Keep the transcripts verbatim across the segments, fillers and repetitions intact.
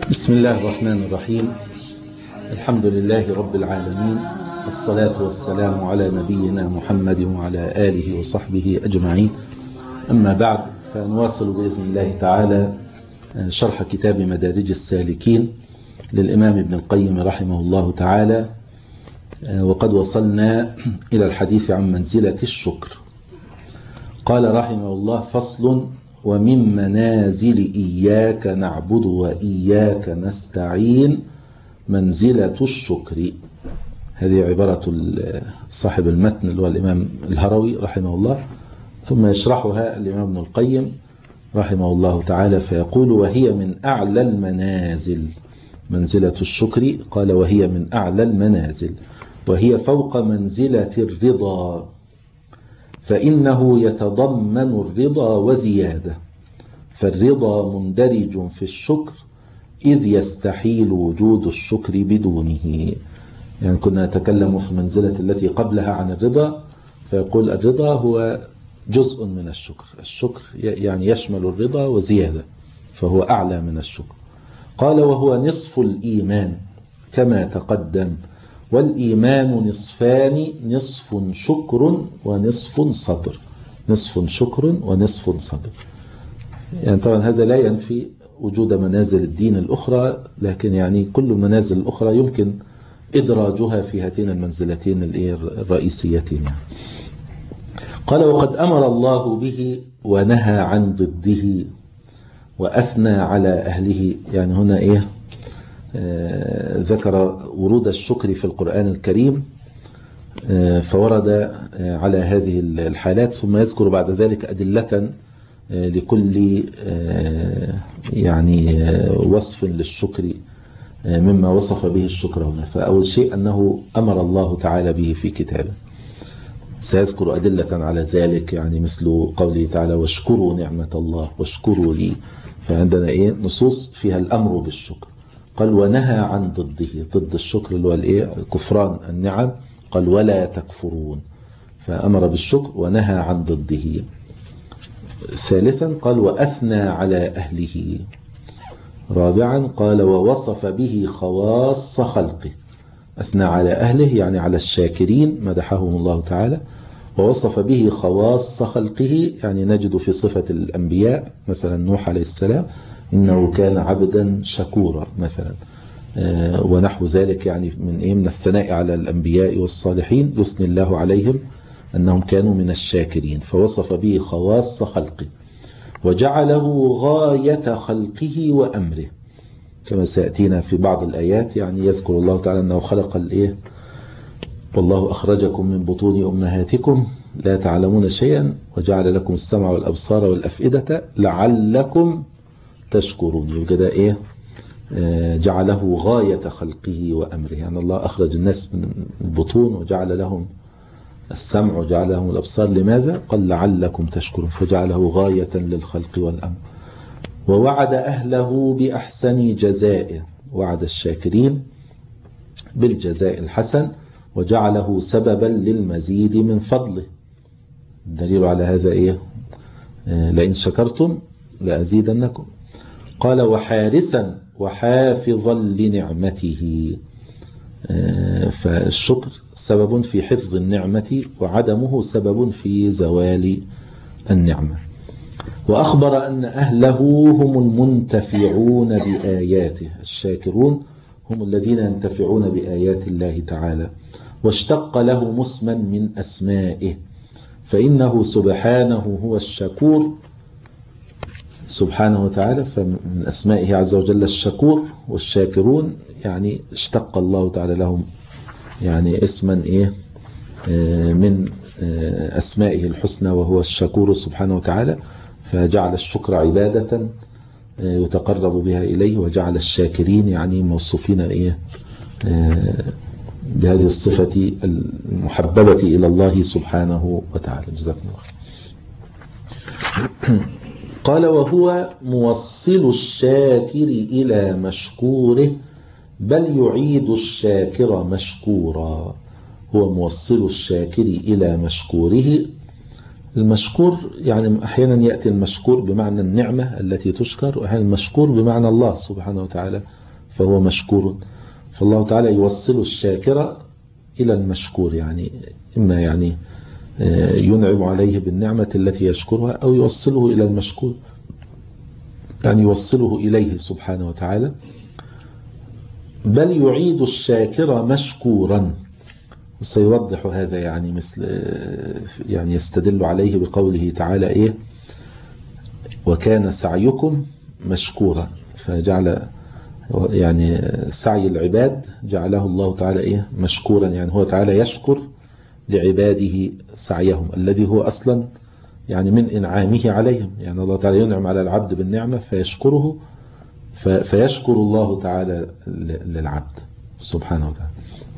بسم الله الرحمن الرحيم. الحمد لله رب العالمين، والصلاة والسلام على نبينا محمد وعلى آله وصحبه أجمعين. أما بعد، فنواصل بإذن الله تعالى شرح كتاب مدارج السالكين للإمام ابن القيم رحمه الله تعالى، وقد وصلنا إلى الحديث عن منزلة الشكر. قال رحمه الله: فصل: ومن منازل إياك نعبد وإياك نستعين منزلة الشكر. هذه عبارة صاحب المتن اللي هو الإمام الهروي رحمه الله، ثم يشرحها الإمام ابن القيم رحمه الله تعالى فيقول: وهي من أعلى المنازل. منزلة الشكر قال: وهي من أعلى المنازل، وهي فوق منزلة الرضا، فإنه يتضمن الرضا وزيادة، فالرضا مندرج في الشكر إذ يستحيل وجود الشكر بدونه. يعني كنا نتكلم في المنزلة التي قبلها عن الرضا، فيقول الرضا هو جزء من الشكر، الشكر يعني يشمل الرضا وزيادة، فهو أعلى من الشكر. قال: وهو نصف الإيمان كما تقدم، والإيمان نصفان، نصف شكر ونصف صبر. نصف شكر ونصف صبر. يعني طبعا هذا لا ينفي وجود منازل الدين الأخرى، لكن يعني كل المنازل الأخرى يمكن إدراجها في هاتين المنزلتين الرئيسيتين. يعني قال: وقد أمر الله به ونهى عن ضده وأثنى على أهله. يعني هنا إيه؟ آه ذكر ورود الشكر في القرآن الكريم، آه فورد آه على هذه الحالات، ثم يذكر بعد ذلك أدلة آه لكل آه يعني آه وصف للشكر آه مما وصف به الشكر هنا. فأول شيء أنه أمر الله تعالى به في كتابه، سيذكر أدلة على ذلك، يعني مثل قوله تعالى: واشكروا نعمة الله واشكروا لي. فعندنا إيه؟ نصوص فيها الأمر بالشكر. قال: ونهى عن ضده، ضد الشكر اللي هو الايه؟ كفران النعم. قال: ولا تكفرون، فأمر بالشكر ونهى عن ضده. ثالثا قال: وأثنى على أهله. رابعا قال: ووصف به خواص خلقه. أثنى على أهله يعني على الشاكرين، مدحهم الله تعالى. ووصف به خواص خلقه، يعني نجد في صفة الأنبياء مثلا نوح عليه السلام إنه كان عبدا شكورا مثلا، آه ونحو ذلك، يعني من إيه؟ من الثناء على الأنبياء والصالحين يثني الله عليهم أنهم كانوا من الشاكرين. فوصف به خواص خلقه، وجعله غاية خلقه وأمره، كما سيأتينا في بعض الآيات. يعني يذكر الله تعالى أنه خلق الإيه؟ والله أخرجكم من بطون أمهاتكم لا تعلمون شيئا وجعل لكم السمع والأبصار والأفئدة لعلكم تشكرون. يوجد إيه؟ آه جعله غاية خلقه وأمره، يعني الله أخرج الناس من البطون وجعل لهم السمع وجعل لهم الأبصار. لماذا؟ قال: لعلكم تشكرون، فجعله غاية للخلق والأمر. ووعد أهله بأحسن جزائه، وعد الشاكرين بالجزاء الحسن، وجعله سببا للمزيد من فضله. الدليل على هذا إيه؟ آه لئن شكرتم لأزيدنكم. قال: وحارسا وحافظا لنعمته. آه فالشكر سبب في حفظ النعمة، وعدمه سبب في زوال النعمة. وأخبر أن أهله هم المنتفعون بآياته. الشاكرون هم الذين ينتفعون بآيات الله تعالى. واشتق له اسما من أسمائه، فإنه سبحانه هو الشكور سبحانه وتعالى، فمن أسمائه عز وجل الشكور. والشاكرون يعني اشتق الله تعالى لهم يعني اسما إيه من أسمائه الحسنى، وهو الشكور سبحانه وتعالى. فجعل الشكر عبادة يتقرب بها إليه، وجعل الشاكرين يعني موصوفين إيه بهذه الصفة المحببة إلى الله سبحانه وتعالى. جزاكم الله. قال: وهو موصل الشاكر إلى مشكوره، بل يعيد الشاكر مشكورا. هو موصل الشاكر إلى مشكوره، المشكور يعني أحيانا يأتي المشكور بمعنى النعمة التي تشكر، وأحيانا المشكور بمعنى الله سبحانه وتعالى فهو مشكور. فالله تعالى يوصل الشاكر إلى المشكور، يعني إما يعني ينعم عليه بالنعمة التي يشكرها، أو يوصله إلى المشكور يعني يوصله إليه سبحانه وتعالى. بل يعيد الشاكر مشكورا، وسيوضح هذا يعني مثل يعني يستدل عليه بقوله تعالى إيه وكان سعيكم مشكورا، فجعل يعني سعي العباد جعله الله تعالى إيه مشكورا، يعني هو تعالى يشكر لعباده سعيهم الذي هو أصلا يعني من إنعامه عليهم. يعني الله تعالى ينعم على العبد بالنعمة فيشكره، فيشكر الله تعالى للعبد سبحانه وتعالى.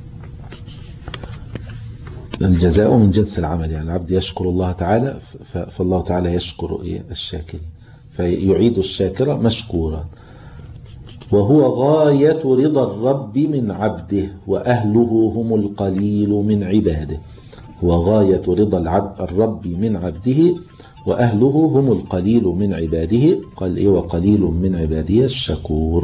الجزاء من جنس العمل، يعني العبد يشكر الله تعالى فالله تعالى يشكر الشاكرين، فيعيد الشاكر مشكورا. وهو غاية رضا الرب من عبده وأهله هم القليل من عباده. هو غاية رضا العبد الرب من عبده وأهله هم القليل من عباده. قال إيه وقليل من عباده الشكور.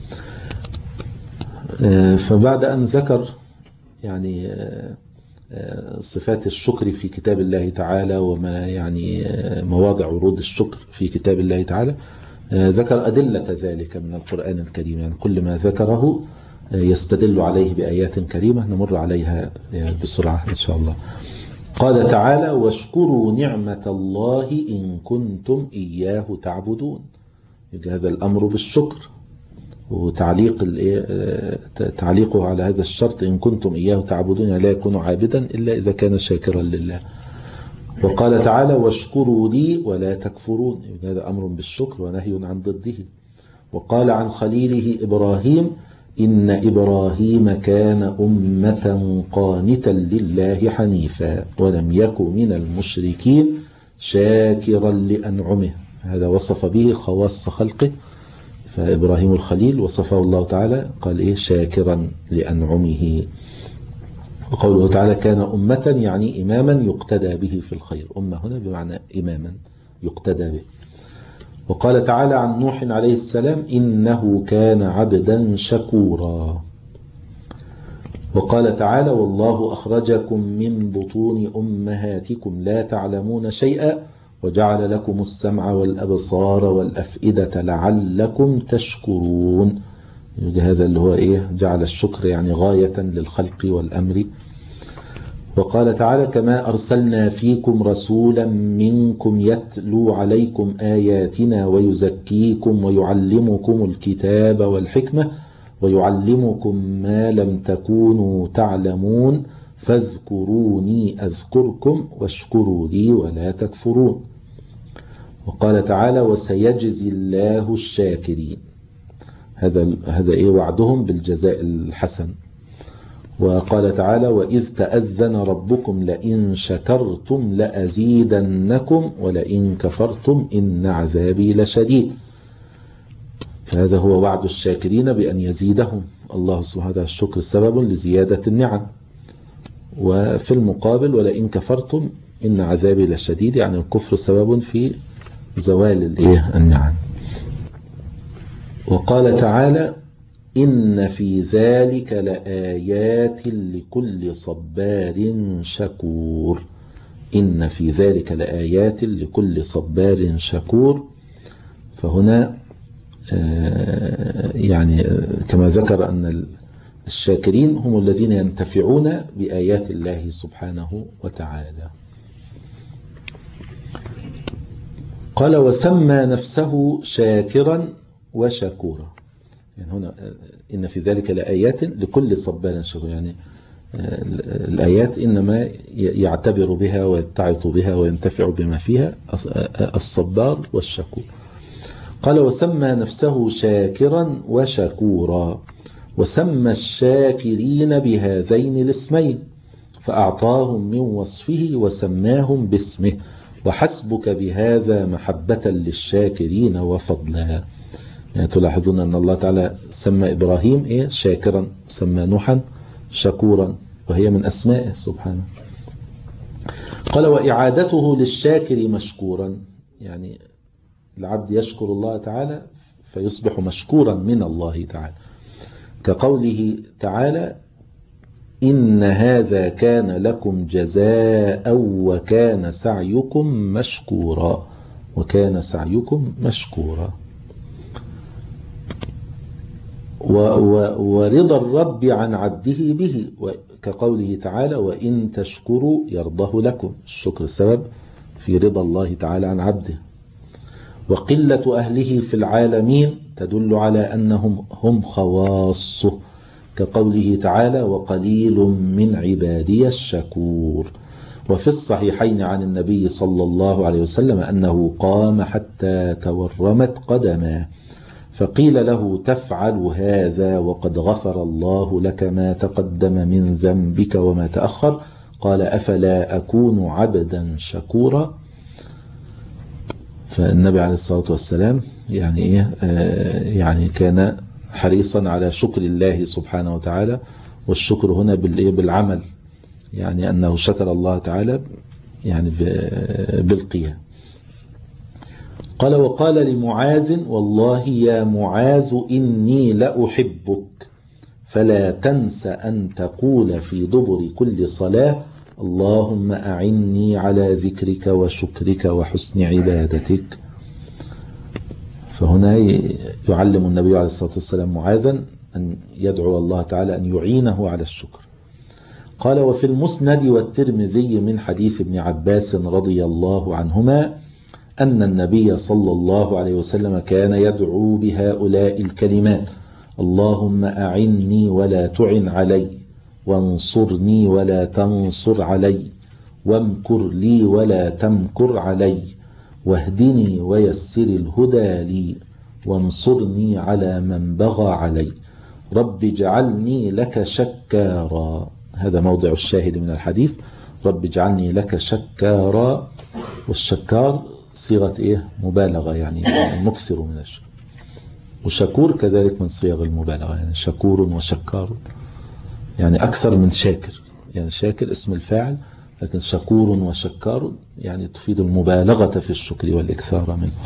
فبعد أن ذكر يعني صفات الشكر في كتاب الله تعالى وما يعني مواضع ورود الشكر في كتاب الله تعالى، ذكر أدلة ذلك من القرآن الكريم. يعني كل ما ذكره يستدل عليه بآيات كريمة نمر عليها بسرعة إن شاء الله. قال تعالى واشكروا نعمة الله إن كنتم إياه تعبدون. هذا الأمر بالشكر، وتعليق تعليقه على هذا الشرط إن كنتم إياه تعبدون، لا يكون عابدا إلا إذا كان شاكرا لله. وقال تعالى واشكروا لي ولا تكفرون. هذا أمر بالشكر ونهي عن ضده. وقال عن خليله إبراهيم إن إبراهيم كان أمة قانتا لله حنيفا ولم يك من المشركين شاكرا لأنعمه. هذا وصف به خواص خلقه، فإبراهيم الخليل وصفه الله تعالى قال إيه شاكرا لأنعمه. وقوله تعالى كان أمة يعني إماما يقتدى به في الخير. أمة هنا بمعنى إماما يقتدى به. وقال تعالى عن نوح عليه السلام إنه كان عبدا شكورا. وقال تعالى والله أخرجكم من بطون أمهاتكم لا تعلمون شيئا وجعل لكم السمع والأبصار والأفئدة لعلكم تشكرون. هذا اللي هو إيه جعل الشكر يعني غاية للخلق والأمر. وقال تعالى كما أرسلنا فيكم رسولا منكم يتلو عليكم آياتنا ويزكيكم ويعلمكم الكتاب والحكمة ويعلمكم ما لم تكونوا تعلمون فاذكروني أذكركم واشكروا لي ولا تكفرون. وقال تعالى وسيجزي الله الشاكرين. هذا هذا إيه وعدهم بالجزاء الحسن. وقال تعالى وإذ تأذن ربكم لئن شكرتم لأزيدنكم ولئن كفرتم إن عذابي لشديد. فهذا هو وعد الشاكرين بأن يزيدهم الله سبحانه وتعالى. الشكر سبب لزيادة النعم. وفي المقابل ولئن كفرتم إن عذابي لشديد، يعني الكفر سبب في زوال النعم. وقال تعالى إن في ذلك لآيات لكل صبار شكور. إن في ذلك لآيات لكل صبار شكور. فهنا يعني كما ذكر أن الشاكرين هم الذين ينتفعون بآيات الله سبحانه وتعالى. قال وسمى نفسه شاكرا وشكورا. يعني هنا إن في ذلك لآيات لكل صبار شكور، يعني الآيات إنما يعتبر بها ويتعظ بها وينتفع بما فيها الصبار والشكور. قال وسمى نفسه شاكرا وشكورا وسمى الشاكرين بهذين الاسمين فأعطاهم من وصفه وسماهم باسمه وحسبك بهذا محبة للشاكرين وفضلا. يعني تلاحظون أن الله تعالى سمى إبراهيم إيه شاكرا، سمى نوحا شكورا، وهي من أسمائه سبحانه. قال وإعادته للشاكر مشكورا، يعني العبد يشكر الله تعالى فيصبح مشكورا من الله تعالى، كقوله تعالى إن هذا كان لكم جزاء وكان سعيكم مشكورا، وكان سعيكم مشكورا. ورضا الرب عن عبده به، كقوله تعالى وإن تشكروا يرضه لكم، الشكر السبب في رضا الله تعالى عن عبده. وقلة أهله في العالمين تدل على أنهم هم خواصه، كقوله تعالى وقليل من عبادي الشكور. وفي الصحيحين عن النبي صلى الله عليه وسلم أنه قام حتى تورمت قدماه، فقيل له تفعل هذا وقد غفر الله لك ما تقدم من ذنبك وما تأخر؟ قال أفلا أكون عبدا شكورا. فالنبي عليه الصلاة والسلام يعني إيه يعني كان حريصا على شكر الله سبحانه وتعالى، والشكر هنا بالعمل، يعني أنه شكر الله تعالى يعني بالقيام. قال وقال لمعاذ والله يا معاذ إني لأحبك فلا تنس أن تقول في دبر كل صلاة اللهم أعني على ذكرك وشكرك وحسن عبادتك. فهنا يعلم النبي عليه الصلاة والسلام معاذا أن يدعو الله تعالى أن يعينه على الشكر. قال وفي المسند والترمذي من حديث ابن عباس رضي الله عنهما أن النبي صلى الله عليه وسلم كان يدعو بهؤلاء الكلمات اللهم أعني ولا تعن علي، وانصرني ولا تنصر علي، وامكر لي ولا تمكر علي، واهدني ويسر الهدى لي، وانصرني على من بغى علي، رب اجعلني لك شكارا. هذا موضع الشاهد من الحديث، رب اجعلني لك شكارا. والشكار صيغة إيه؟ مبالغة، يعني مكثر من الشكر. وشكور كذلك من صيغ المبالغة، يعني شكور وشكار، يعني أكثر من شاكر، يعني شاكر اسم الفاعل، لكن شكور وشكار يعني تفيد المبالغة في الشكر والإكثار منه.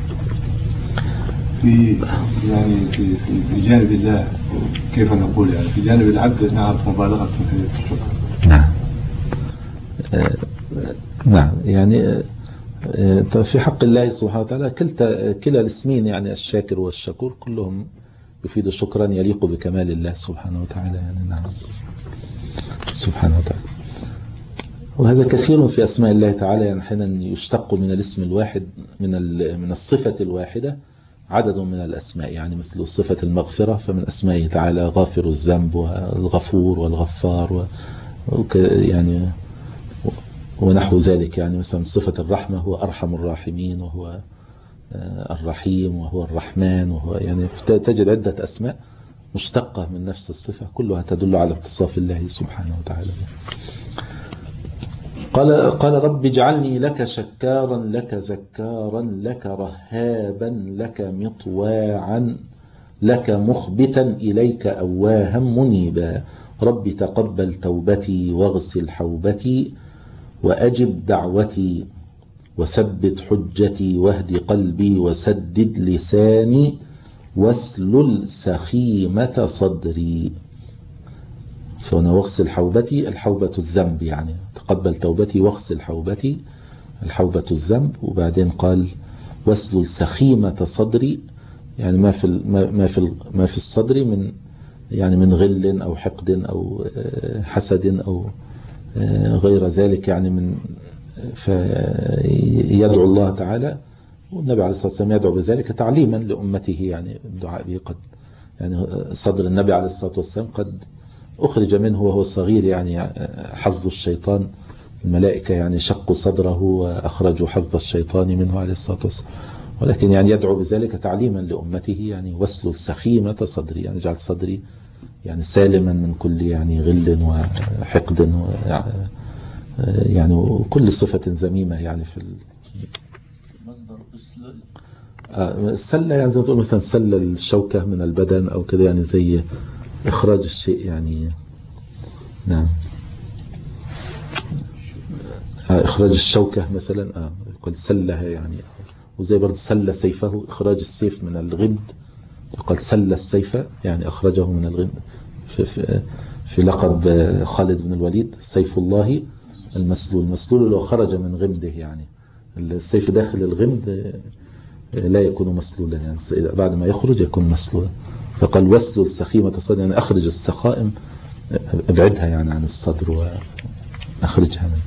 في يعني في في جانب الله كيف نقول، يعني في جانب العبد نعرف مبالغة في الشكر. نعم آه نعم يعني آه في حق الله سبحانه وتعالى كلتا كلا الاسمين، يعني الشاكر والشكور كلهم يفيد شكرا يليق بكمال الله سبحانه وتعالى، يعني نعم سبحانه وتعالى. وهذا كثير في أسماء الله تعالى، يعني حين يشتق من الاسم الواحد من من الصفة الواحدة عدد من الأسماء، يعني مثل صفة المغفرة فمن أسمائه تعالى غافر الذنب والغفور والغفار و يعني ونحو ذلك، يعني مثلا صفة الرحمة هو أرحم الراحمين، وهو الرحيم، وهو الرحمن، وهو يعني تجد عدة أسماء مشتقة من نفس الصفة كلها تدل على اتصاف الله سبحانه وتعالى. قال قال رب اجعلني لك شكارا لك ذكارا لك رهابا لك مطواعا لك مخبتا إليك أواها منيبا، رب تقبل توبتي واغسل حوبتي وأجب دعوتي وثبت حجتي واهد قلبي وسدد لساني واسلل سخيمة صدري. فهنا واغسل حوبتي، الحوبة الذنب، يعني تقبل توبتي واغسل حوبتي، الحوبة الذنب. وبعدين قال واسلل سخيمة صدري، يعني ما في ما في ما في الصدر من يعني من غل أو حقد أو حسد أو غير ذلك، يعني من فيدعو الله تعالى، والنبي عليه الصلاة والسلام يدعو بذلك تعليما لأمته، يعني الدعاء به قد يعني صدر النبي عليه الصلاة والسلام قد أخرج منه وهو صغير، يعني حظ الشيطان، الملائكة يعني شقوا صدره وأخرجوا حظ الشيطان منه عليه الصلاة والسلام، ولكن يعني يدعو بذلك تعليما لأمته، يعني واسلل سخيمة صدري، يعني جعل صدري يعني سالما من كل يعني غل وحقد و يعني كل صفة ذميمة، يعني في مصدر اسلل السلة، يعني زي ما تقول مثلا سل الشوكة من البدن أو كده، يعني زي إخراج الشيء، يعني نعم إخراج الشوكة مثلا، آه يقول سلها يعني، وزي برضه سل سيفه، إخراج السيف من الغمد يقال سل السيف يعني أخرجه من الغمد. في, في, في لقب خالد بن الوليد سيف الله المسلول، المسلول لو خرج من غمده يعني، السيف داخل الغمد لا يكون مسلولا يعني، بعد ما يخرج يكون مسلولا. فقال وسلل سخيمة الصدر يعني أخرج السخائم، ابعدها يعني عن الصدر وأخرجها منه.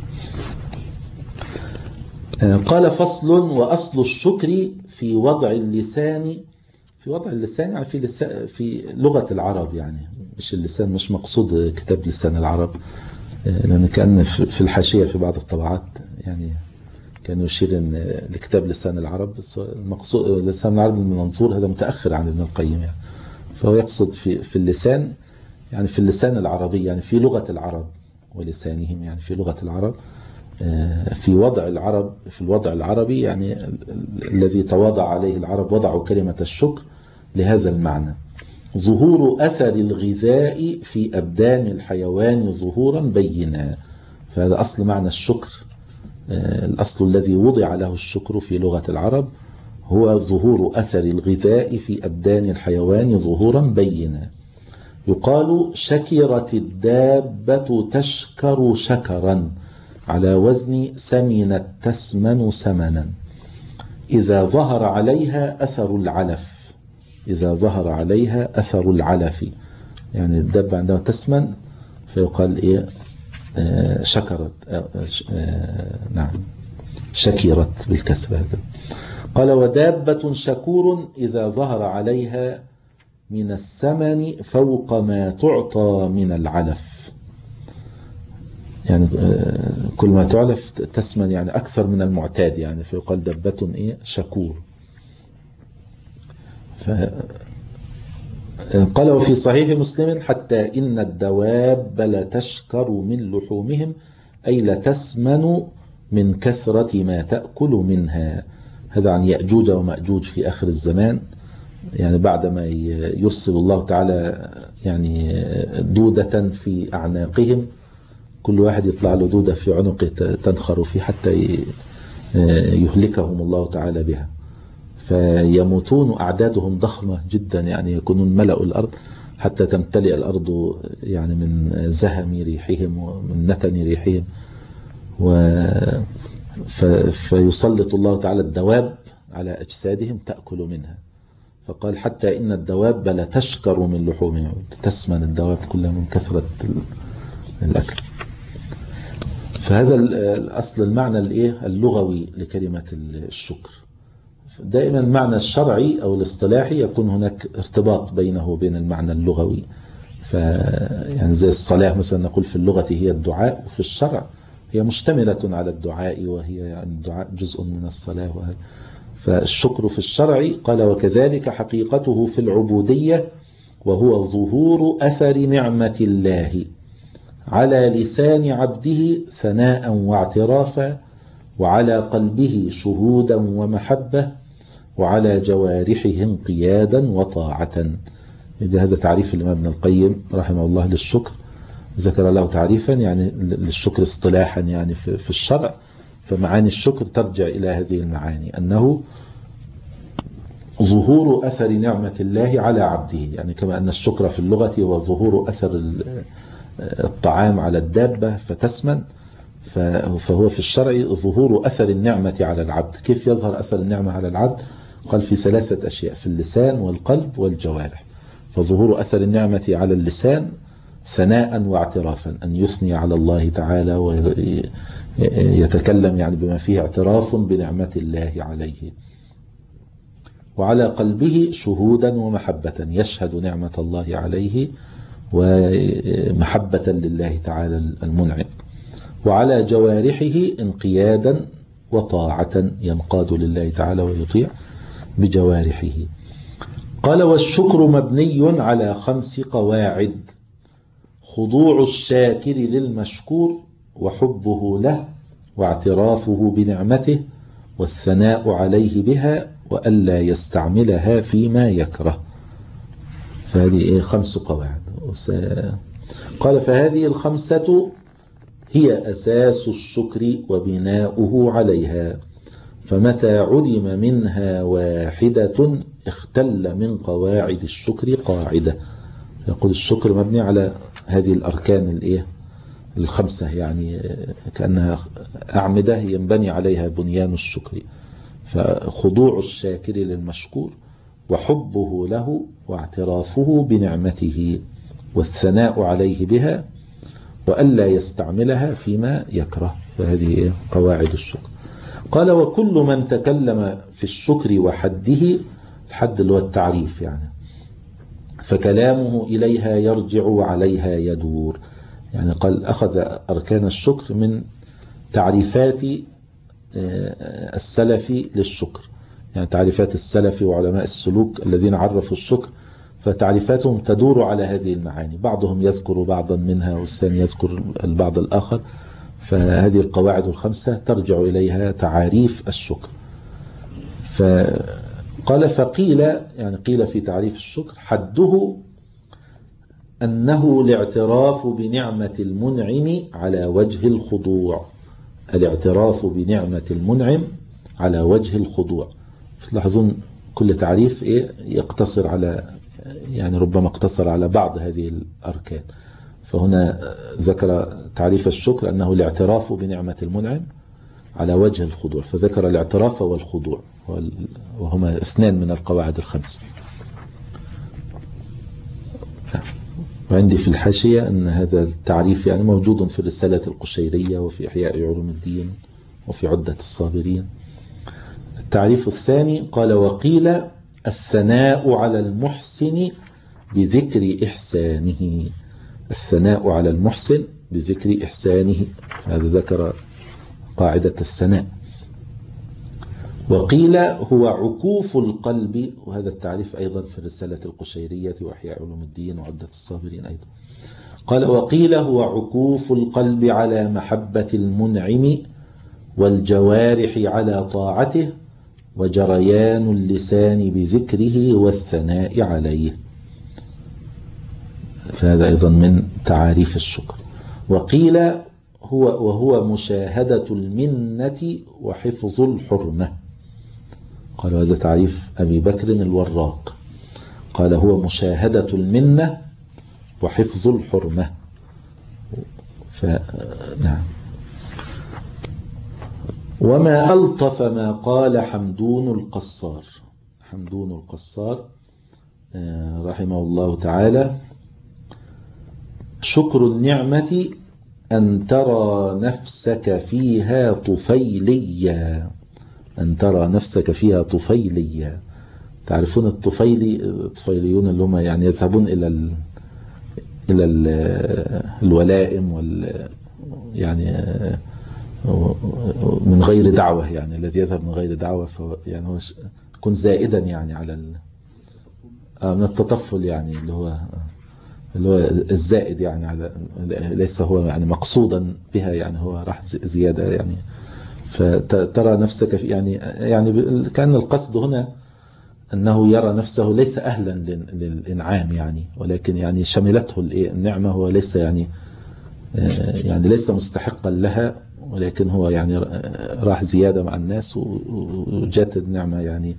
قال فصل وأصل الشكر في وضع اللسان، في وضع اللسان يعني في, لسان في لغة العرب يعني، مش اللسان، مش مقصود كتاب لسان العرب، لأن كان في الحاشية في بعض الطبعات يعني كان يشير إن لكتاب لسان العرب، بس المقصود لسان العرب المنظور هذا متأخر عن ابن القيم يعني، فهو يقصد في في اللسان يعني في اللسان العربي يعني في لغة العرب ولسانهم يعني في لغة العرب، في وضع العرب في الوضع العربي يعني الذي تواضع عليه العرب وضعوا كلمة الشكر لهذا المعنى: ظهور أثر الغذاء في أبدان الحيوان ظهورا بينا. فهذا أصل معنى الشكر، الأصل الذي وضع له الشكر في لغة العرب هو ظهور أثر الغذاء في أبدان الحيوان ظهورا بينا. يقال شكرت الدابة تشكر شكرا على وزن سمنت تسمن سمنا، إذا ظهر عليها أثر العلف، إذا ظهر عليها أثر العلف يعني الدابة عندما تسمن فيقال إيه آه شكرت آه آه نعم شكرت بالكسر هذا. قال ودابة شكور إذا ظهر عليها من السمن فوق ما تعطى من العلف، يعني كل ما تعلف تسمن يعني أكثر من المعتاد يعني، فيقال دبة إيه شكور. قال وفي صحيح مسلم حتى إن الدواب لتشكر من لحومهم أي لتسمن من كثرة ما تأكل منها. هذا عن يأجوج ومأجوج في آخر الزمان، يعني بعدما يرسل الله تعالى يعني دودة في أعناقهم، كل واحد يطلع له دودة في عنقه تنخر فيه حتى يهلكهم الله تعالى بها، فيموتون أعدادهم ضخمة جدا يعني يكونون ملأوا الأرض حتى تمتلئ الأرض يعني من زهم ريحهم ومن نتن ريحهم، فيسلط الله تعالى الدواب على أجسادهم تأكل منها. فقال حتى إن الدواب لا تشكر من لحومها، تسمن الدواب كلها من كثرة الأكل. فهذا الأصل المعنى اللغوي لكلمة الشكر. دائما المعنى الشرعي أو الاصطلاحي يكون هناك ارتباط بينه وبين المعنى اللغوي، يعني زي الصلاة مثلا نقول في اللغة هي الدعاء، وفي الشرع هي مشتملة على الدعاء، وهي يعني الدعاء جزء من الصلاة. فالشكر في الشرع قال وكذلك حقيقته في العبودية، وهو ظهور أثر نعمة الله على لسان عبده ثناء واعترافا، وعلى قلبه شهودا ومحبة، وعلى جوارحه انقيادا وطاعة. هذا تعريف الإمام ابن القيم رحمه الله للشكر، ذكر له تعريفا يعني للشكر اصطلاحا يعني في الشرع. فمعاني الشكر ترجع إلى هذه المعاني، أنه ظهور أثر نعمة الله على عبده، يعني كما أن الشكر في اللغة هو ظهور أثر الطعام على الدابة فتسمن، فهو في الشرع ظهور أثر النعمة على العبد. كيف يظهر أثر النعمة على العبد؟ قال في ثلاثة أشياء: في اللسان والقلب والجوارح. فظهور أثر النعمة على اللسان ثناء واعترافا، أن يثني على الله تعالى ويتكلم يعني بما فيه اعتراف بنعمة الله عليه. وعلى قلبه شهودا ومحبة، يشهد نعمة الله عليه ومحبة لله تعالى المنعم. وعلى جوارحه انقيادا وطاعة، ينقاد لله تعالى ويطيع بجوارحه. قال والشكر مبني على خمس قواعد: خضوع الشاكر للمشكور، وحبه له، واعترافه بنعمته، والثناء عليه بها، وألا يستعملها فيما يكره. فهذه خمس قواعد. قال فهذه الخمسة هي أساس الشكر وبناؤه عليها، فمتى علم منها واحدة اختل من قواعد الشكر قاعدة. يقول الشكر مبني على هذه الأركان الإيه الخمسة، يعني كأنها أعمدة ينبني عليها بنيان الشكر. فخضوع الشاكر للمشكور، وحبه له، واعترافه بنعمته، والثناء عليه بها، وألا يستعملها فيما يكره. فهذه قواعد الشكر. قال: وكل من تكلم في الشكر وحده، الحد اللي هو التعريف يعني، فكلامه إليها يرجع وعليها يدور. يعني قال أخذ أركان الشكر من تعريفات السلف للشكر، يعني تعريفات السلف وعلماء السلوك الذين عرفوا الشكر، فتعريفاتهم تدور على هذه المعاني، بعضهم يذكر بعضا منها والثاني يذكر البعض الآخر. فهذه القواعد الخمسة ترجع إليها تعاريف الشكر. فقال: فقيل، يعني قيل في تعريف الشكر: حده أنه الاعتراف بنعمة المنعم على وجه الخضوع. الاعتراف بنعمة المنعم على وجه الخضوع. تلاحظون كل تعريف إيه يقتصر على، يعني ربما اقتصر على بعض هذه الأركان. فهنا ذكر تعريف الشكر أنه الاعتراف بنعمة المنعم على وجه الخضوع، فذكر الاعتراف والخضوع وهما اثنان من القواعد الخمس. وعندي في الحاشية أن هذا التعريف يعني موجود في الرسالة القشيرية وفي إحياء علوم الدين وفي عدة الصابرين. التعريف الثاني قال: وقيل الثناء على المحسن بذكر إحسانه. الثناء على المحسن بذكر إحسانه، هذا ذكر قاعدة الثناء. وقيل هو عكوف القلب، وهذا التعريف أيضا في الرسالة القشيرية وإحياء علوم الدين وعدة الصابرين أيضا. قال: وقيل هو عكوف القلب على محبة المنعم، والجوارح على طاعته، وجريان اللسان بذكره والثناء عليه. فهذا أيضا من تعاريف الشكر. وقيل هو وهو مشاهدة المنة وحفظ الحرمة. قال هذا تعريف أبي بكر الوراق، قال هو مشاهدة المنة وحفظ الحرمة. فنعم. وما ألطف ما قال حمدون القصار. حمدون القصار رحمه الله تعالى: شكر النعمة أن ترى نفسك فيها طفيليا. أن ترى نفسك فيها طفيليا. تعرفون الطفيلي، الطفيليون اللي هم يعني يذهبون إلى ال إلى ال الولائم وال يعني من غير دعوة، يعني الذي يذهب من غير دعوة يعني هو يكون زائدا يعني على ال من التطفل، يعني اللي هو اللي هو الزائد يعني على، ليس هو يعني مقصودا بها، يعني هو راح زيادة يعني. فترى نفسك في يعني يعني كان القصد هنا أنه يرى نفسه ليس أهلا للإنعام يعني، ولكن يعني شملته النعمة، هو ليس يعني يعني ليس مستحقا لها، ولكن هو يعني راح زيادة مع الناس وجات النعمة يعني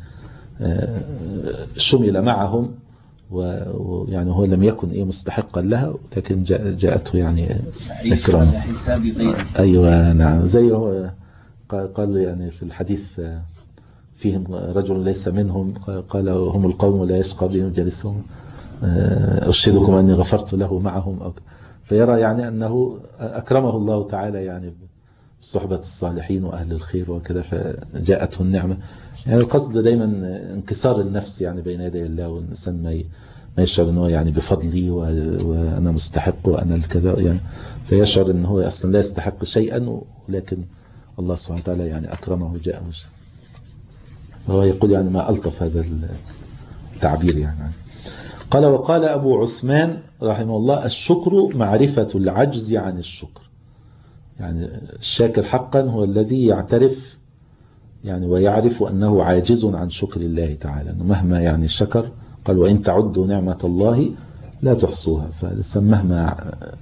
شمل معهم، ويعني هو لم يكن إيه مستحقا لها، لكن جاءته يعني إكرام. أيوة نعم، زي هو قال يعني في الحديث: فيهم رجل ليس منهم، قال هم القوم لا يشقى بهم جالسهم، أشهدكم أني غفرت له معهم. فيرى يعني أنه أكرمه الله تعالى يعني بصحبة الصالحين وأهل الخير وكذا، فجاءته النعمة. يعني القصد دايما انكسار النفس يعني بين يدي الله، والإنسان ما ما يشعر أنه يعني بفضلي وأنا مستحق وأنا الكذا يعني، فيشعر أنه أصلا لا يستحق شيئا، ولكن الله سبحانه وتعالى يعني أكرمه جاءه. فهو يقول يعني ما ألطف هذا التعبير يعني. قال: وقال أبو عثمان رحمه الله: الشكر معرفة العجز عن الشكر. يعني الشاكر حقا هو الذي يعترف يعني ويعرف أنه عاجز عن شكر الله تعالى، مهما يعني شكر. قال: وإن تعدوا نعمة الله لا تحصوها. فالإنسان مهما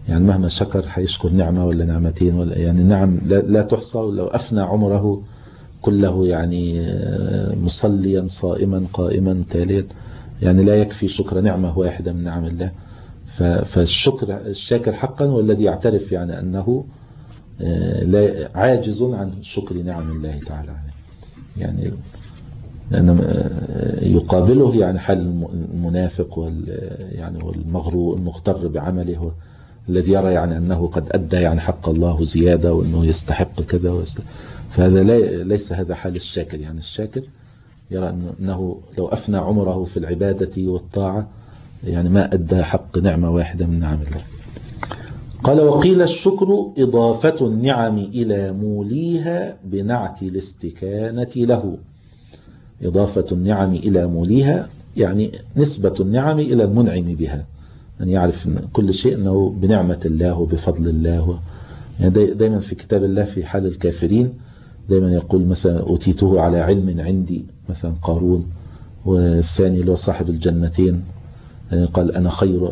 يعني مهما شكر هيشكر نعمة ولا نعمتين ولا يعني النعم لا, لا تحصى. ولو أفنى عمره كله يعني مصليا صائما قائما تاليا يعني لا يكفي شكر نعمة واحدة من نعم الله. فالشكر الشاكر حقا والذي يعترف يعني أنه لا عاجز عن شكر نعم الله تعالى عليه. يعني لأن يقابله يعني حال المنافق وال يعني والمغرور المغتر بعمله الذي يرى يعني أنه قد أدى يعني حق الله زيادة وأنه يستحق كذا ويستحق. فهذا ليس هذا حال الشاكر. يعني الشاكر يرى أنه لو أفنى عمره في العبادة والطاعة يعني ما أدى حق نعمة واحدة من نعم الله. قال وقيل الشكر إضافة النعم إلى موليها بنعت الاستكانة له. إضافة النعم إلى موليها يعني نسبة النعم إلى المنعم بها، أن يعرف أن كل شيء أنه بنعمة الله وبفضل الله. يعني دايما في كتاب الله في حال الكافرين دايما يقول مثلا أوتيته على علم عندي مثلا قارون، والثاني اللي هو صاحب الجنتين قال أنا خير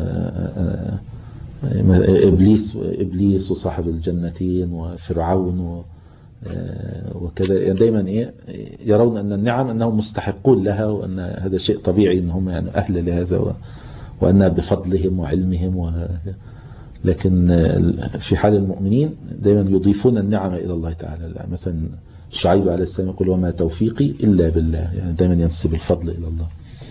إبليس إبليس وصاحب الجنتين وفرعون وكذا. يعني دايما إيه يرون أن النعم أنهم مستحقون لها وأن هذا شيء طبيعي أنهم يعني أهل لهذا وأن بفضلهم وعلمهم و... لكن في حال المؤمنين دايما يضيفون النعم إلى الله تعالى. مثلا شعيب عليه السلام يقول وما توفيقي إلا بالله، يعني دايما ينسب الفضل إلى الله.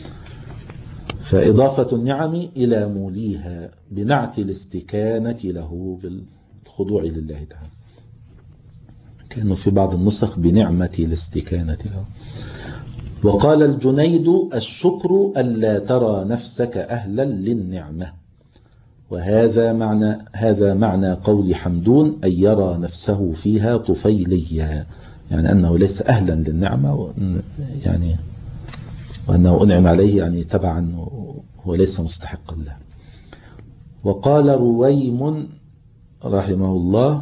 فإضافة النعم إلى موليها بنعت الاستكانة له بالخضوع لله تعالى، كأنه في بعض النسخ بنعمة الاستكانة له. وقال الجنيد الشكر ألا ترى نفسك أهلا للنعمة، وهذا معنى هذا معنى قول حمدون أن يرى نفسه فيها طفيليا، يعني أنه ليس أهلا للنعمة يعني وأنه أنعم عليه يعني تبعا وليس مستحقا له. وقال رويم رحمه الله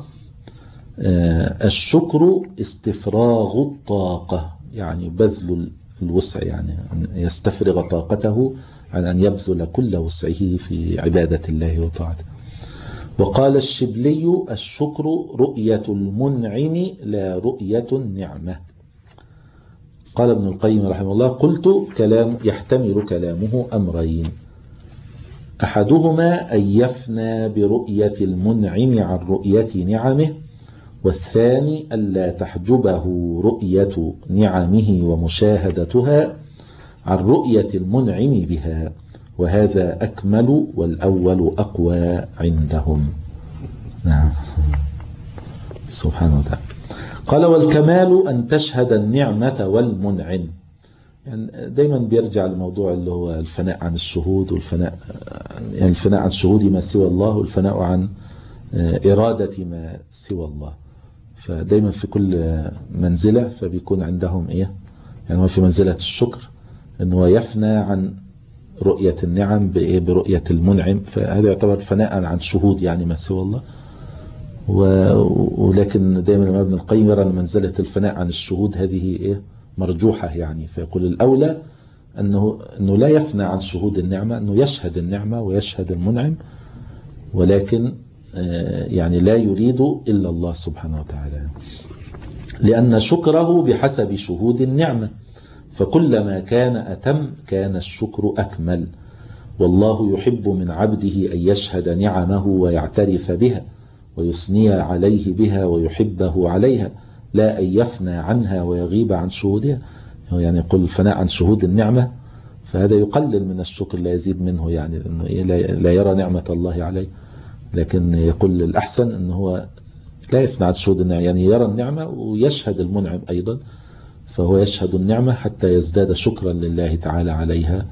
الشكر استفراغ الطاقة، يعني بذل الوسع، يعني أن يستفرغ طاقته عن أن يبذل كل وسعه في عبادة الله وطاعته. وقال الشبلي الشكر رؤية المنعم لا رؤية النعمة. قال ابن القيم رحمه الله قلت كلام يحتمل كلامه أمرين، أحدهما أن يفنى برؤية المنعم عن رؤية نعمه، والثاني ألا تحجبه رؤية نعمه ومشاهدتها عن رؤية المنعم بها، وهذا أكمل والأول أقوى عندهم. نعم سبحانه وتعالى. قال والكمال أن تشهد النعمة والمنعم. يعني دايما بيرجع الموضوع اللي هو الفناء عن الشهود والفناء يعني الفناء عن شهود ما سوى الله والفناء عن إرادة ما سوى الله. فدايما في كل منزلة فبيكون عندهم إيه، يعني هو في منزلة الشكر أنه يفنى عن رؤية النعم برؤية المنعم، فهذا يعتبر فناء عن شهود يعني ما سوى الله. ولكن دائما لما ابن القيم يرى منزلة الفناء عن الشهود هذه إيه مرجوحة، يعني فيقول الأولى أنه, أنه لا يفنى عن شهود النعمة، أنه يشهد النعمة ويشهد المنعم، ولكن يعني لا يريد إلا الله سبحانه وتعالى، لأن شكره بحسب شهود النعمة، فكلما كان أتم كان الشكر أكمل. والله يحب من عبده أن يشهد نعمه ويعترف بها ويثني عليه بها ويحبه عليها، لا أن يفنى عنها ويغيب عن شهودها. يعني يقول الفناء عن شهود النعمة فهذا يقلل من الشكر، لا يزيد منه، يعني لأنه لا يرى نعمة الله عليه. لكن يقول الأحسن أنه هو لا يفنى عن شهود النعمة، يعني يرى النعمة ويشهد المنعم أيضا، فهو يشهد النعمة حتى يزداد شكرا لله تعالى عليها.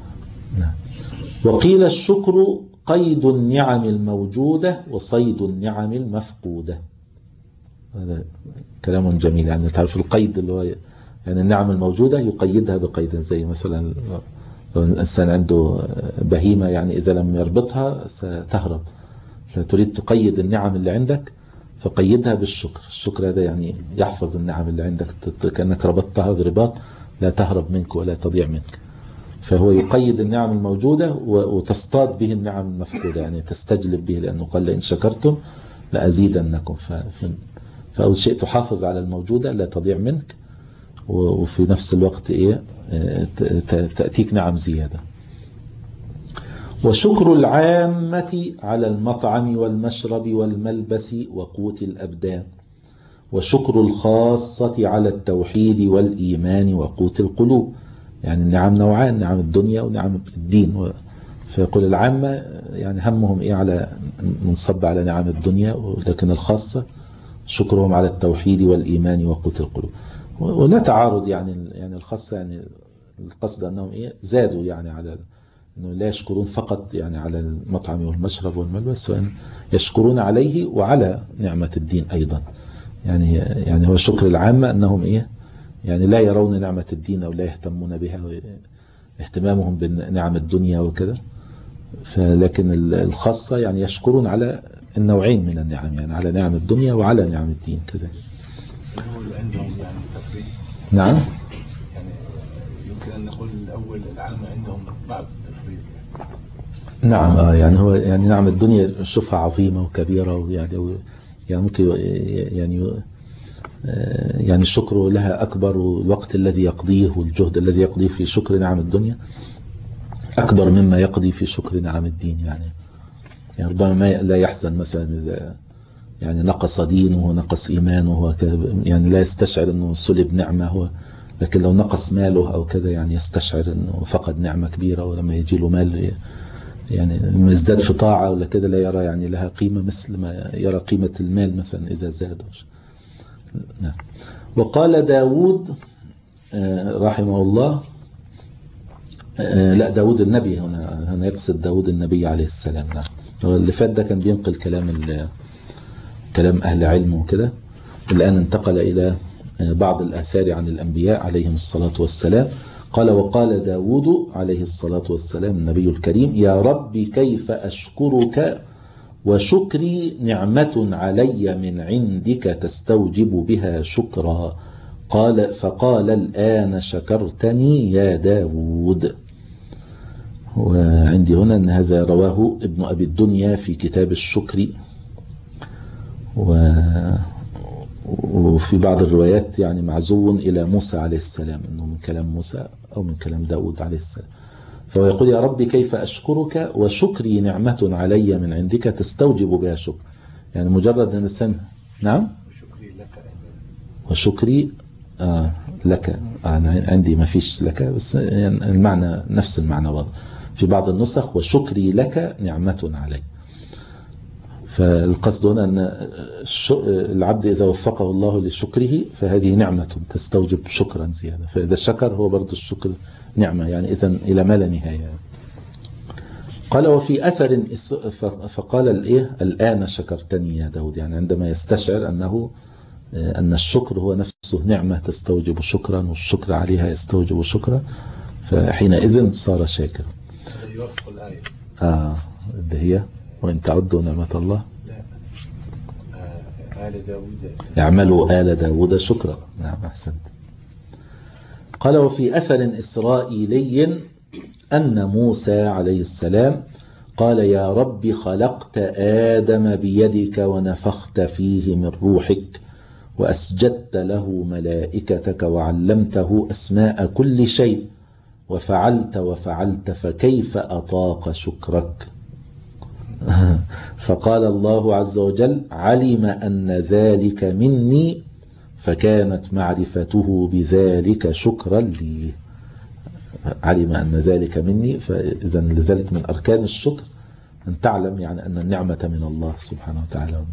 وقيل الشكر قيد النعم الموجودة وصيد النعم المفقودة. هذا كلام جميل. يعني تعرف القيد اللي هو يعني النعم الموجودة يقيدها بقيد، زي مثلا لو الإنسان عنده بهيمة يعني إذا لم يربطها ستهرب، فتريد تقيد النعم اللي عندك فقيدها بالشكر. الشكر هذا يعني يحفظ النعم اللي عندك، كأنك ربطتها برباط لا تهرب منك ولا تضيع منك. فهو يقيد النعم الموجودة وتصطاد به النعم المفقودة، يعني تستجلب به، لأنه قال لئن شكرتم لأزيدنكم. فأول شيء تحافظ على الموجودة لا تضيع منك، وفي نفس الوقت إيه تأتيك نعم زيادة. وشكر العامة على المطعم والمشرب والملبس وقوت الأبدان، وشكر الخاصة على التوحيد والإيمان وقوت القلوب. يعني النعم نوعان، نعم الدنيا ونعم الدين. فيقول العامة يعني همهم إيه على منصب على نعم الدنيا، ولكن الخاصة شكرهم على التوحيد والإيمان وقوت القلوب. ولا تعارض، يعني يعني الخاصة يعني القصد أنهم إيه زادوا يعني على أنه لا يشكرون فقط يعني على المطعم والمشرب والملبس، وأن يشكرون عليه وعلى نعمة الدين أيضا. يعني يعني هو شكر العامة أنهم إيه يعني لا يرون نعمة الدين أو لا يهتمون بها، اهتمامهم بنعم الدنيا وكذا. فلكن الخاصة يعني يشكرون على النوعين من النعم، يعني على نعم الدنيا وعلى نعم الدين كذا. عندهم يعني تفريق. نعم. يعني يمكن أن نقول الأول العامة عندهم بعض التفريق. نعم آه يعني هو يعني نعم الدنيا نشوفها عظيمة وكبيرة، ويعني يعني ممكن يعني يعني الشكر لها أكبر، والوقت الذي يقضيه والجهد الذي يقضيه في شكر نعم الدنيا أكبر مما يقضي في شكر نعم الدين. يعني يعني ربما ما لا يحزن مثلا إذا يعني نقص دينه ونقص إيمانه، يعني لا يستشعر أنه سلب نعمة هو، لكن لو نقص ماله أو كذا يعني يستشعر أنه فقد نعمة كبيرة. ولما يجي له مال يعني لما يزداد في طاعة ولا كذا لا يرى يعني لها قيمة مثل ما يرى قيمة المال مثلا إذا زاد. نعم. وقال داود رحمه الله، لا داود النبي هنا هنا يقصد داود النبي عليه السلام. نعم. اللي فات ده كان بينقل كلام كلام أهل علم وكده، الآن انتقل إلى بعض الآثار عن الأنبياء عليهم الصلاة والسلام. قال وقال داود عليه الصلاة والسلام النبي الكريم: يا ربي كيف أشكرك وشكري نعمة علي من عندك تستوجب بها شكرا. قال فقال الآن شكرتني يا داود. وعندي هنا أن هذا رواه ابن أبي الدنيا في كتاب الشكر، وفي بعض الروايات يعني معزو إلى موسى عليه السلام، أنه من كلام موسى أو من كلام داود عليه السلام. فهو يقول يا ربي كيف أشكرك وشكري نعمة علي من عندك تستوجب بها شكر. يعني مجرد أن الإنسان نعم وشكري لك وشكري آه لك. أنا عندي ما فيش لك، بس يعني المعنى نفس المعنى واضح في بعض النسخ، وشكري لك نعمة علي. فالقصد هنا أن العبد إذا وفقه الله لشكره فهذه نعمة تستوجب شكرا زيادة، فإذا شكر هو برضو الشكر نعمة، يعني إذن إلى ما لا نهاية. قال وفي أثر فقال الإيه الآن شكرتني يا داود، يعني عندما يستشعر أنه أن الشكر هو نفسه نعمة تستوجب شكرا، والشكر عليها يستوجب شكرا، فحينئذ صار شاكر. هذا يوافق الآية. آه ده هي وإن تعدوا نعمة الله لا آل داود اعملوا آل داود شكرا. نعم أحسنت. قال وفي أثر إسرائيلي أن موسى عليه السلام قال يا رب خلقت آدم بيدك ونفخت فيه من روحك وأسجدت له ملائكتك وعلمته أسماء كل شيء وفعلت وفعلت فكيف أطاق شكرك. فقال الله عز وجل علم أن ذلك مني فكانت معرفته بذلك شكرا لي. علم أن ذلك مني، فإذا لذلك من أركان الشكر أن تعلم يعني أن النعمة من الله سبحانه وتعالى.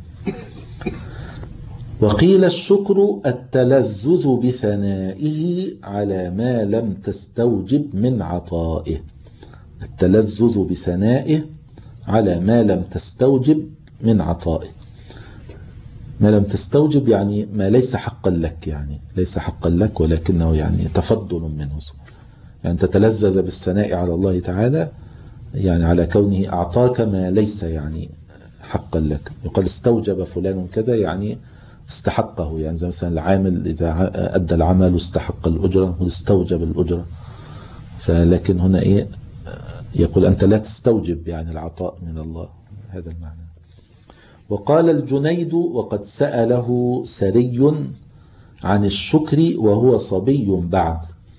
وقيل الشكر التلذذ بثنائه على ما لم تستوجب من عطائه. التلذذ بثنائه على ما لم تستوجب من عطائه. ما لم تستوجب يعني ما ليس حقا لك، يعني ليس حقا لك ولكنه يعني تفضل منه سبحانه. يعني تتلذذ بالثناء على الله تعالى يعني على كونه أعطاك ما ليس يعني حقا لك. يقال استوجب فلان كذا يعني استحقه، يعني زي مثلا العامل إذا أدى العمل واستحق الأجرة واستوجب الأجرة. فلكن هنا إيه يقول أنت لا تستوجب يعني العطاء من الله، هذا المعنى. وقال الجنيد وقد سأله سري عن الشكر وهو صبي بعد: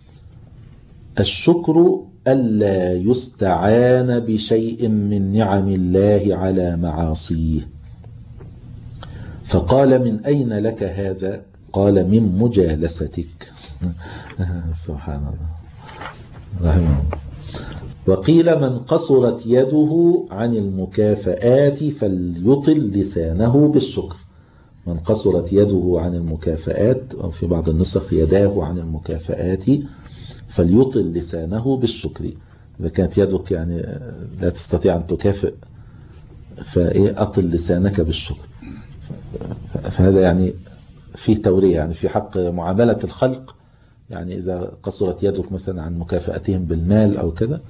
الشكر ألا يستعان بشيء من نعم الله على معاصيه. فقال: من أين لك هذا؟ قال: من مجالستك. سبحان الله رحمه الله. وقيل: من قصرت يده عن المكافآت فليطل لسانه بالشكر. من قصرت يده عن المكافآت، أو في بعض النسخ يداه عن المكافآت، فليطل لسانه بالشكر. إذا كانت يدك يعني لا تستطيع أن تكافئ فإيه أطل لسانك بالشكر. فهذا يعني فيه تورية يعني في حق معاملة الخلق، يعني إذا قصرت يدك مثلا عن مكافأتهم بالمال أو كذا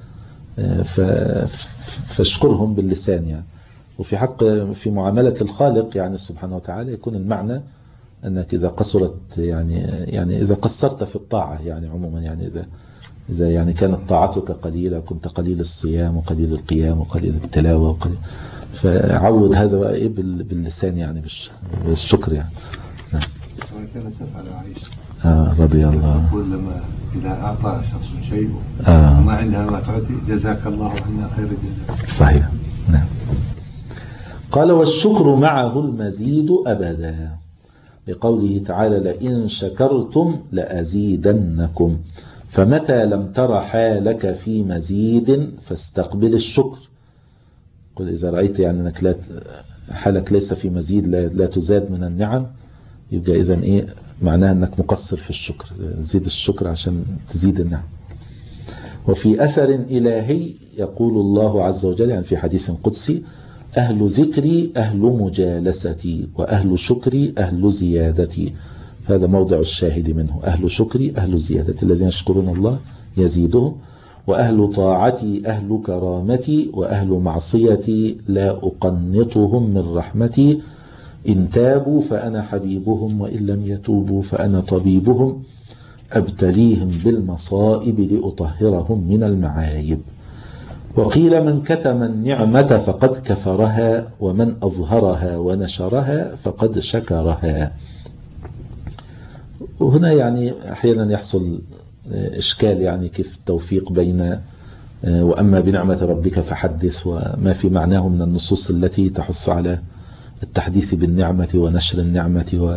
فاشكرهم باللسان يعني. وفي حق في معاملة الخالق يعني سبحانه وتعالى يكون المعنى أنك إذا قصرت يعني يعني إذا قصرت في الطاعة يعني عموما، يعني إذا إذا يعني كانت طاعتك قليلة، كنت قليل الصيام وقليل القيام وقليل التلاوة وقليل، فعود هذا إيه باللسان يعني بالشكر يعني. نعم. كانت تفعل عائشة آه رضي الله. تقول لما إذا أعطى شخص شيء آه. وما عندها ما تعطي: جزاك الله عنا خير الجزاء. صحيح. نعم. قال: والشكر معه المزيد أبدا، لقوله تعالى: لئن شكرتم لأزيدنكم. فمتى لم تر حالك في مزيد فاستقبل الشكر. قل إذا رأيت يعني أنك لا حالك ليس في مزيد، لا, لا تزاد من النعم، يبقى إذن إيه معناها أنك مقصر في الشكر، زيد الشكر عشان تزيد النعم. وفي أثر إلهي يقول الله عز وجل يعني في حديث قدسي: أهل ذكري أهل مجالستي، وأهل شكري أهل زيادتي. هذا موضع الشاهد منه: أهل شكري أهل زيادتي، الذين يشكرون الله يزيدهم، وأهل طاعتي أهل كرامتي، وأهل معصيتي لا أقنطهم من رحمتي. إن تابوا فأنا حبيبهم، وإن لم يتوبوا فأنا طبيبهم، أبتليهم بالمصائب لأطهرهم من المعايب. وقيل: من كتم النعمة فقد كفرها، ومن أظهرها ونشرها فقد شكرها. وهنا يعني أحيانا يحصل إشكال يعني كيف التوفيق بين وأما بنعمة ربك فحدث وما في معناه من النصوص التي تحث على التحديث بالنعمة ونشر النعمة،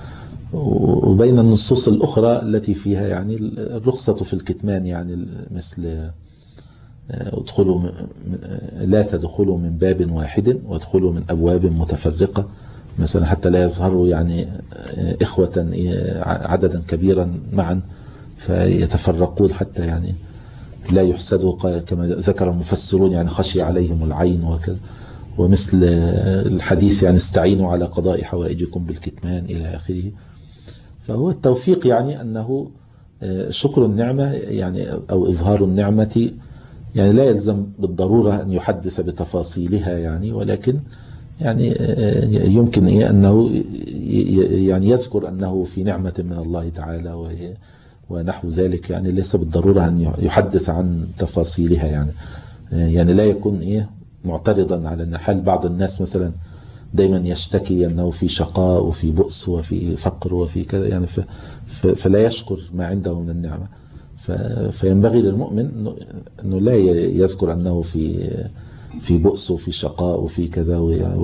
وبين النصوص الأخرى التي فيها يعني الرخصة في الكتمان، يعني مثل ادخلوا لا تدخلوا من باب واحد وادخلوا من أبواب متفرقة مثلا، حتى لا يظهروا يعني إخوة عددا كبيرا معا فيتفرقون حتى يعني لا يحسدوا كما ذكر المفسرون، يعني خشي عليهم العين وكذا. ومثل الحديث يعني استعينوا على قضاء حوائجكم بالكتمان إلى آخره. فهو التوفيق يعني أنه شكر النعمة يعني أو إظهار النعمة يعني لا يلزم بالضرورة أن يحدث بتفاصيلها يعني، ولكن يعني يمكن إيه أنه يعني يذكر أنه في نعمة من الله تعالى ونحو ذلك، يعني ليس بالضرورة أن يحدث عن تفاصيلها يعني. يعني لا يكون إيه معترضا على أن حال بعض الناس مثلا دايما يشتكي أنه في شقاء وفي بؤس وفي فقر وفي كذا يعني، فلا يشكر ما عنده من النعمة. فينبغي للمؤمن أنه لا يذكر أنه في في بؤس وفي شقاء وفي كذا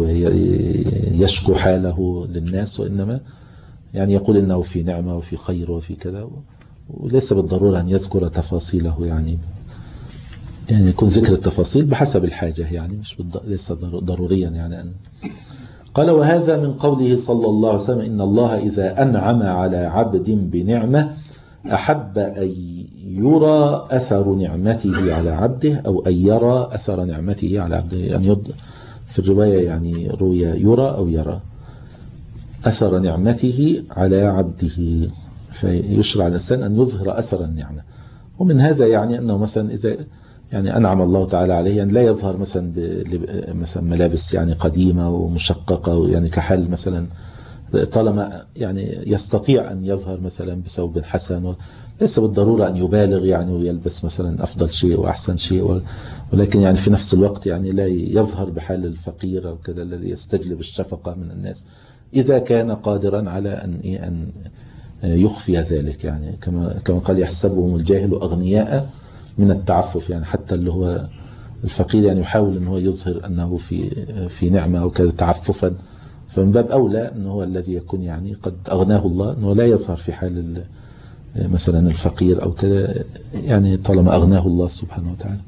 ويشكو حاله للناس، وإنما يعني يقول إنه في نعمة وفي خير وفي كذا، وليس بالضرورة أن يذكر تفاصيله يعني. يعني يكون ذكر التفاصيل بحسب الحاجة يعني، مش ليس ضروريا يعني أن. قال: وهذا من قوله صلى الله عليه وسلم: إن الله إذا أنعم على عبد بنعمة أحب أن يرى أثر نعمته على عبده، أو أن يرى أثر نعمته على عبده. أن يض في الرواية يعني روي يرى أو يرى أثر نعمته على عبده، فيشرع الإنسان أن يظهر أثر النعمة. ومن هذا يعني أنه مثلا إذا يعني أنعم الله تعالى عليه يعني لا يظهر مثلا مثلا ملابس يعني قديمة ومشققة، يعني كحال مثلا طالما يعني يستطيع أن يظهر مثلا بثوب حسن، ليس بالضرورة أن يبالغ يعني ويلبس مثلا أفضل شيء وأحسن شيء، ولكن يعني في نفس الوقت يعني لا يظهر بحال الفقير أو كذا الذي يستجلب الشفقة من الناس، إذا كان قادرا على أن أن يخفي ذلك. يعني كما كما قال يحسبهم الجاهل أغنياء من التعفف، يعني حتى اللي هو الفقير يعني يحاول أن هو يظهر أنه في في نعمة أو كذا تعففا، فمن باب أولى أنه هو الذي يكون يعني قد أغناه الله أنه لا يظهر في حال مثلا الفقير أو كذا، يعني طالما أغناه الله سبحانه وتعالى.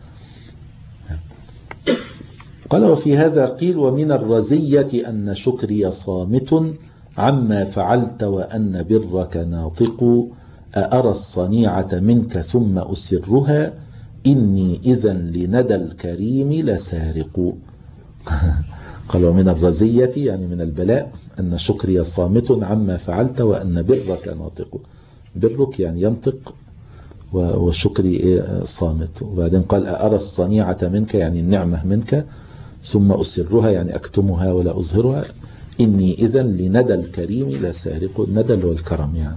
قال وفي هذا قيل ومن الرزية أن شكري صامت عما فعلت وأن برك ناطق، أأرى الصنيعة منك ثم أسرها إني إذا لندى الكريم لسارق. قال ومن الرزية يعني من البلاء أن شكري صامت عما فعلت وأن برك ناطق. برك يعني ينطق وشكري صامت. وبعدين قال أرى الصنيعة منك يعني النعمة منك، ثم أسرها يعني أكتمها ولا أظهرها، إني إذن لندى الكريم لسارق. الندى والكرم يعني.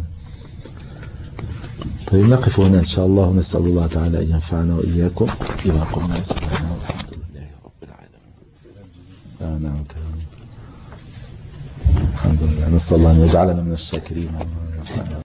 طيب نقف هنا إن شاء الله، ونسأل الله تعالى أن ينفعنا وإياكم بما قلنا. سبحانه والحمد لله رب العالمين. آه نعم كرام. الحمد لله، نسأل الله أن يجعلنا من الشاكرين.